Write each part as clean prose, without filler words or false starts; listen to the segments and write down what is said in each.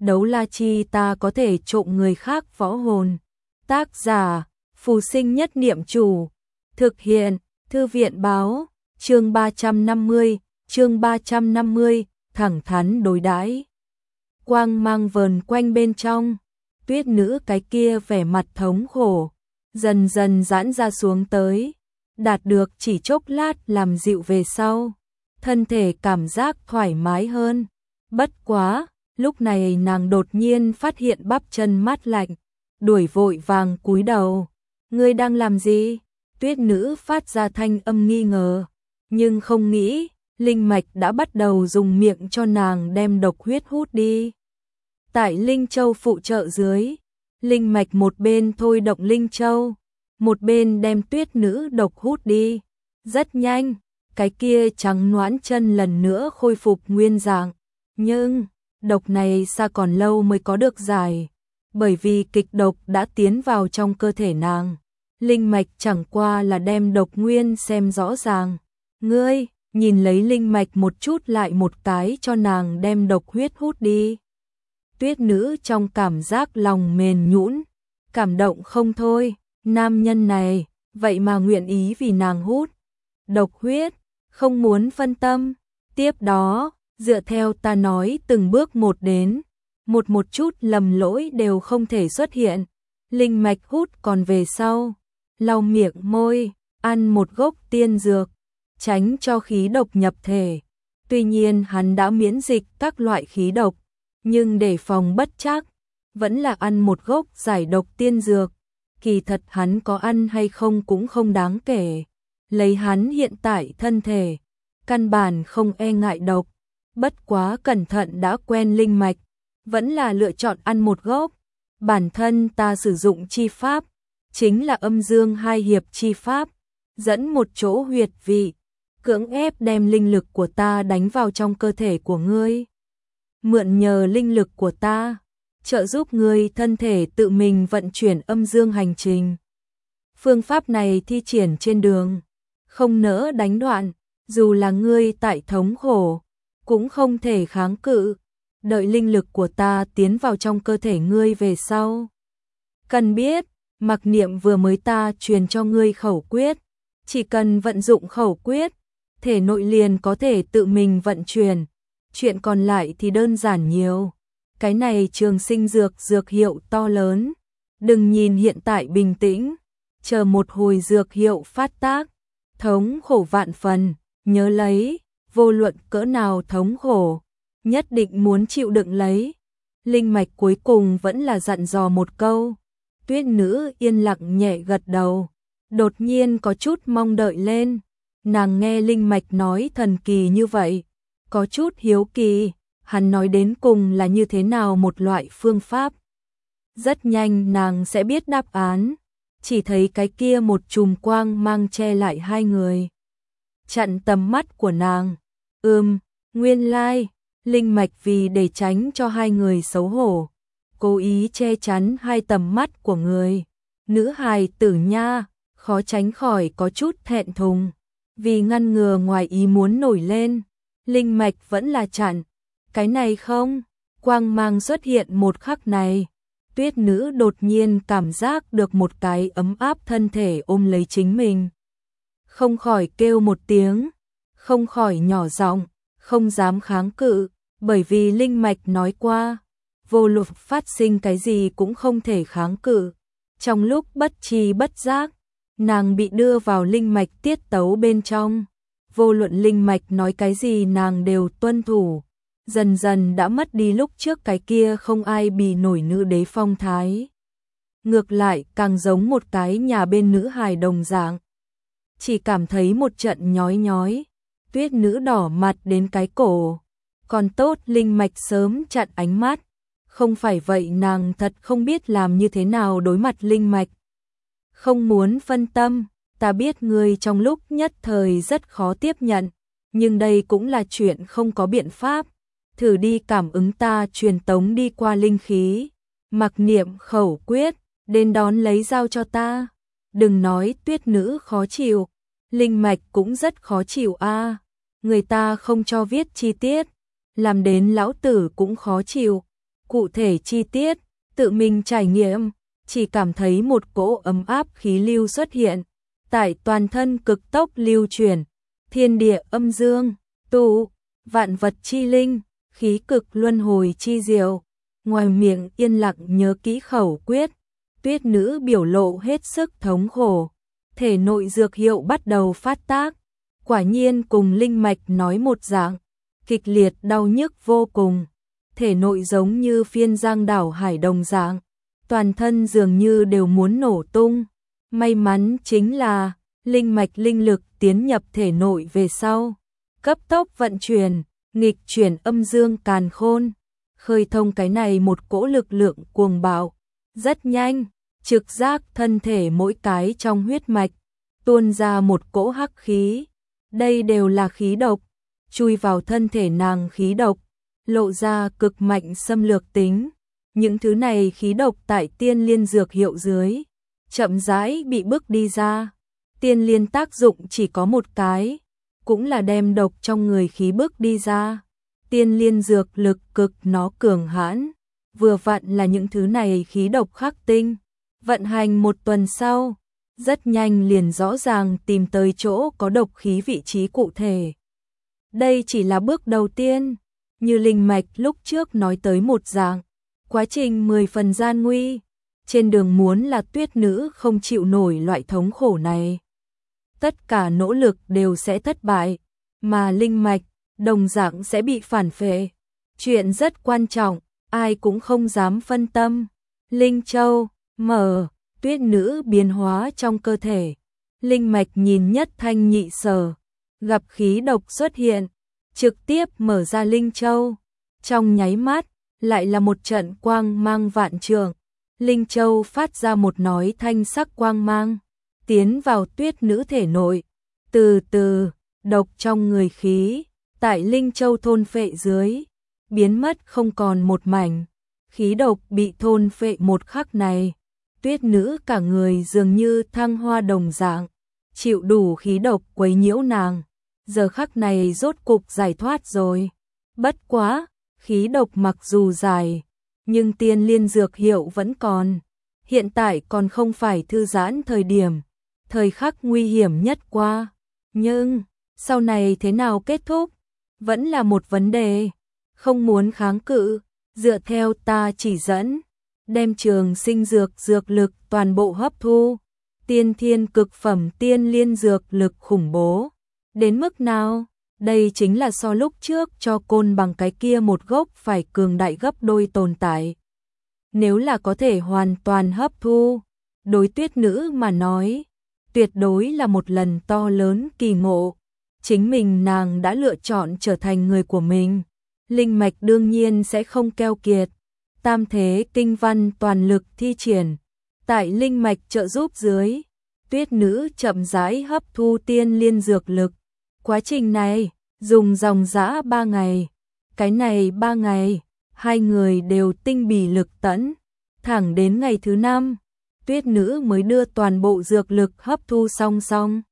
đấu la chi ta có thể trộm người khác võ hồn. Tác giả, Phù Sinh Nhất Niệm Chủ. Thực hiện, Thư viện báo, chương 350, thẳng thắn đối đãi. Quang mang vờn quanh bên trong, Tuyết nữ cái kia vẻ mặt thống khổ, dần dần giãn ra xuống tới, đạt được chỉ chốc lát làm dịu về sau, thân thể cảm giác thoải mái hơn. Bất quá, lúc này nàng đột nhiên phát hiện bắp chân mát lạnh, đuổi vội vàng cúi đầu. Ngươi đang làm gì? Tuyết nữ phát ra thanh âm nghi ngờ, nhưng không nghĩ, linh mạch đã bắt đầu dùng miệng cho nàng đem độc huyết hút đi. Tại Linh Châu phụ trợ dưới, linh mạch một bên thôi động Linh Châu, một bên đem tuyết nữ độc hút đi. Rất nhanh, cái kia trắng nõn chân lần nữa khôi phục nguyên dạng, nhưng độc này xa còn lâu mới có được giải, bởi vì kịch độc đã tiến vào trong cơ thể nàng. Linh mạch chẳng qua là đem độc nguyên xem rõ ràng. Ngươi, nhìn lấy linh mạch một chút lại một cái cho nàng đem độc huyết hút đi. Tuyết nữ trong cảm giác lòng mềm nhũn, cảm động không thôi, nam nhân này, vậy mà nguyện ý vì nàng hút độc huyết, không muốn phân tâm. Tiếp đó, dựa theo ta nói từng bước một đến, một chút lầm lỗi đều không thể xuất hiện. Linh mạch hút còn về sau, lau miệng môi, ăn một gốc tiên dược, tránh cho khí độc nhập thể. Tuy nhiên hắn đã miễn dịch các loại khí độc, nhưng để phòng bất trắc, vẫn là ăn một gốc giải độc tiên dược. Kỳ thật hắn có ăn hay không cũng không đáng kể, lấy hắn hiện tại thân thể, căn bản không e ngại độc. Bất quá cẩn thận đã quen linh mạch, vẫn là lựa chọn ăn một gốc. Bản thân ta sử dụng chi pháp, chính là âm dương hai hiệp chi pháp, dẫn một chỗ huyệt vị, cưỡng ép đem linh lực của ta đánh vào trong cơ thể của ngươi. Mượn nhờ linh lực của ta, trợ giúp ngươi thân thể tự mình vận chuyển âm dương hành trình. Phương pháp này thi triển trên đường, không nỡ đánh đoạn, dù là ngươi tại thống khổ, cũng không thể kháng cự. Đợi linh lực của ta tiến vào trong cơ thể ngươi về sau. Cần biết, mặc niệm vừa mới ta truyền cho ngươi khẩu quyết, chỉ cần vận dụng khẩu quyết, thể nội liền có thể tự mình vận chuyển, chuyện còn lại thì đơn giản nhiều. Cái này trường sinh dược hiệu to lớn, đừng nhìn hiện tại bình tĩnh, chờ một hồi dược hiệu phát tác, thống khổ vạn phần, nhớ lấy, vô luận cỡ nào thống khổ, nhất định muốn chịu đựng lấy. Linh mạch cuối cùng vẫn là dặn dò một câu. Tuyết nữ yên lặng nhẹ gật đầu, đột nhiên có chút mong đợi lên. Nàng nghe linh mạch nói thần kỳ như vậy, có chút hiếu kỳ, hắn nói đến cùng là như thế nào một loại phương pháp. Rất nhanh nàng sẽ biết đáp án, chỉ thấy cái kia một chùm quang mang che lại hai người, chặn tầm mắt của nàng. Nguyên lai, linh mạch vì để tránh cho hai người xấu hổ, cố ý che chắn hai tầm mắt của người. Nữ hài tử nha, khó tránh khỏi có chút thẹn thùng, vì ngăn ngừa ngoài ý muốn nổi lên, linh mạch vẫn là chặn. Cái này không, quang mang xuất hiện một khắc này, tuyết nữ đột nhiên cảm giác được một cái ấm áp thân thể ôm lấy chính mình. Không khỏi kêu một tiếng, không khỏi nhỏ giọng, không dám kháng cự, bởi vì linh mạch nói qua, vô luận phát sinh cái gì cũng không thể kháng cự. Trong lúc bất tri bất giác, nàng bị đưa vào linh mạch tiết tấu bên trong, vô luận linh mạch nói cái gì nàng đều tuân thủ, dần dần đã mất đi lúc trước cái kia không ai bì nổi nữ đế phong thái. Ngược lại càng giống một cái nhà bên nữ hài đồng dạng. Chỉ cảm thấy một trận nhói nhói, tuyết nữ đỏ mặt đến cái cổ. Còn tốt linh mạch sớm chặn ánh mắt, không phải vậy nàng thật không biết làm như thế nào đối mặt linh mạch. Không muốn phân tâm, ta biết ngươi trong lúc nhất thời rất khó tiếp nhận, nhưng đây cũng là chuyện không có biện pháp. Thử đi cảm ứng ta truyền tống đi qua linh khí, mặc niệm khẩu quyết, đến đón lấy giao cho ta. Đừng nói tuyết nữ khó chịu, linh mạch cũng rất khó chịu a. Người ta không cho viết chi tiết, làm đến lão tử cũng khó chịu. cụ thể chi tiết, tự mình trải nghiệm, chỉ cảm thấy một cỗ ấm áp khí lưu xuất hiện, tại toàn thân cực tốc lưu chuyển, thiên địa âm dương, tụ, vạn vật chi linh, khí cực luân hồi chi diệu. Ngoài miệng yên lặng nhớ kỹ khẩu quyết, Tuyết nữ biểu lộ hết sức thống khổ, thể nội dược hiệu bắt đầu phát tác, quả nhiên cùng linh mạch nói một dạng, kịch liệt đau nhức vô cùng, thể nội giống như phiên giang đảo hải đồng dạng, toàn thân dường như đều muốn nổ tung. May mắn chính là linh mạch linh lực tiến nhập thể nội về sau, cấp tốc vận chuyển, nghịch chuyển âm dương càn khôn, khơi thông cái này một cỗ lực lượng cuồng bạo, rất nhanh, trực giác thân thể mỗi cái trong huyết mạch, tuôn ra một cỗ hắc khí, đây đều là khí độc, chui vào thân thể nàng khí độc, lộ ra cực mạnh xâm lược tính, những thứ này khí độc tại tiên liên dược hiệu dưới, chậm rãi bị bức đi ra, tiên liên tác dụng chỉ có một cái, cũng là đem độc trong người khí bức đi ra. Tiên liên dược lực cực nó cường hãn, vừa vặn là những thứ này khí độc khắc tinh. Vận hành một tuần sau, rất nhanh liền rõ ràng tìm tới chỗ có độc khí vị trí cụ thể. Đây chỉ là bước đầu tiên, như linh mạch lúc trước nói tới một dạng, quá trình 10 phần gian nguy, trên đường muốn là Tuyết nữ không chịu nổi loại thống khổ này. Tất cả nỗ lực đều sẽ thất bại, mà linh mạch đồng dạng sẽ bị phản phệ. Chuyện rất quan trọng, ai cũng không dám phân tâm. Linh châu, mở, Tuyết nữ biến hóa trong cơ thể. Linh mạch nhìn nhất thanh nhị sở, gặp khí độc xuất hiện, trực tiếp mở ra linh châu. Trong nháy mắt, lại là một trận quang mang vạn trượng. Linh châu phát ra một nói thanh sắc quang mang, tiến vào Tuyết nữ thể nội. Từ từ, độc trong người khí tại linh châu thôn phệ dưới, biến mất không còn một mảnh. Khí độc bị thôn phệ một khắc này, Tuyết nữ cả người dường như thăng hoa đồng dạng, chịu đủ khí độc quấy nhiễu nàng. Giờ khắc này rốt cục giải thoát rồi. Bất quá, khí độc mặc dù dài, nhưng tiên liên dược hiệu vẫn còn. Hiện tại còn không phải thư giãn thời điểm, thời khắc nguy hiểm nhất qua. Nhưng, sau này thế nào kết thúc? Vẫn là một vấn đề, không muốn kháng cự, dựa theo ta chỉ dẫn, đem trường sinh dược lực toàn bộ hấp thu, tiên thiên cực phẩm tiên liên dược lực khủng bố, đến mức nào, đây chính là so lúc trước cho côn bằng cái kia một gốc phải cường đại gấp đôi tồn tại. Nếu là có thể hoàn toàn hấp thu, đối Tuyết nữ mà nói, tuyệt đối là một lần to lớn kỳ ngộ. Chính mình nàng đã lựa chọn trở thành người của mình, linh mạch đương nhiên sẽ không keo kiệt. Tam thế kinh văn toàn lực thi triển, tại linh mạch trợ giúp dưới, Tuyết nữ chậm rãi hấp thu tiên liên dược lực. Quá trình này, dùng dòng dã 3 ngày. Cái này 3 ngày, hai người đều tinh bì lực tẫn. Thẳng đến ngày thứ 5, Tuyết nữ mới đưa toàn bộ dược lực hấp thu xong.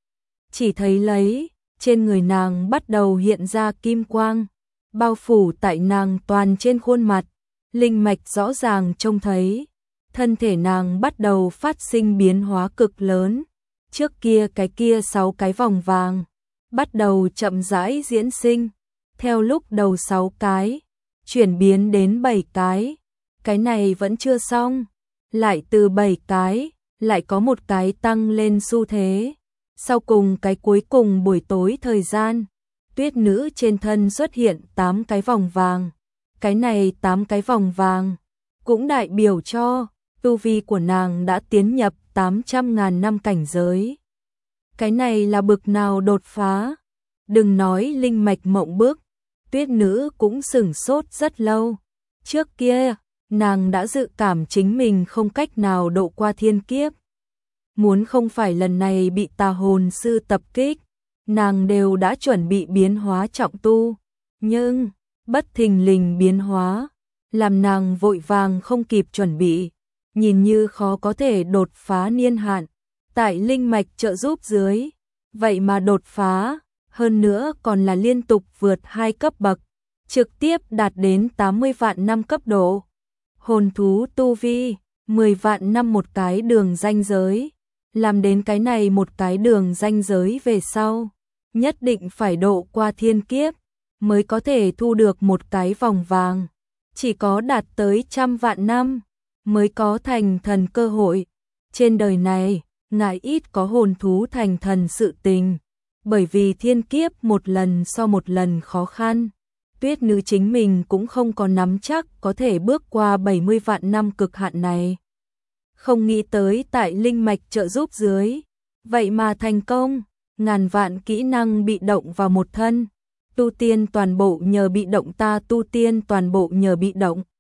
Chỉ thấy lấy, trên người nàng bắt đầu hiện ra kim quang, bao phủ tại nàng toàn trên khuôn mặt, linh mạch rõ ràng trông thấy, thân thể nàng bắt đầu phát sinh biến hóa cực lớn, trước kia cái kia 6 cái vòng vàng, bắt đầu chậm rãi diễn sinh, theo lúc đầu 6 cái, chuyển biến đến 7 cái này vẫn chưa xong, lại từ 7 cái, lại có một cái tăng lên xu thế. Sau cùng cái cuối cùng buổi tối thời gian, Tuyết nữ trên thân xuất hiện 8 cái vòng vàng. Cái này 8 cái vòng vàng cũng đại biểu cho tu vi của nàng đã tiến nhập 800.000 năm cảnh giới. Cái này là bực nào đột phá? Đừng nói linh mạch mộng bước, Tuyết nữ cũng sửng sốt rất lâu. Trước kia, nàng đã dự cảm chính mình không cách nào độ qua thiên kiếp. Muốn không phải lần này bị tà hồn sư tập kích, nàng đều đã chuẩn bị biến hóa trọng tu. Nhưng, bất thình lình biến hóa, làm nàng vội vàng không kịp chuẩn bị, nhìn như khó có thể đột phá niên hạn. Tại linh mạch trợ giúp dưới, vậy mà đột phá, hơn nữa còn là liên tục vượt 2 cấp bậc. trực tiếp đạt đến 80 vạn năm cấp độ. Hồn thú tu vi, 10 vạn năm một cái đường ranh giới. Làm đến cái này một cái đường ranh giới về sau, nhất định phải độ qua thiên kiếp, mới có thể thu được một cái vòng vàng. Chỉ có đạt tới 100 vạn năm, mới có thành thần cơ hội. Trên đời này, ngài ít có hồn thú thành thần sự tình, bởi vì thiên kiếp một lần so một lần khó khăn. Tuyết nữ chính mình cũng không có nắm chắc có thể bước qua 70 vạn năm cực hạn này. Không nghĩ tới tại linh mạch trợ giúp dưới, vậy mà thành công, ngàn vạn kỹ năng bị động vào một thân. Tu tiên toàn bộ nhờ bị động, ta tu tiên toàn bộ nhờ bị động.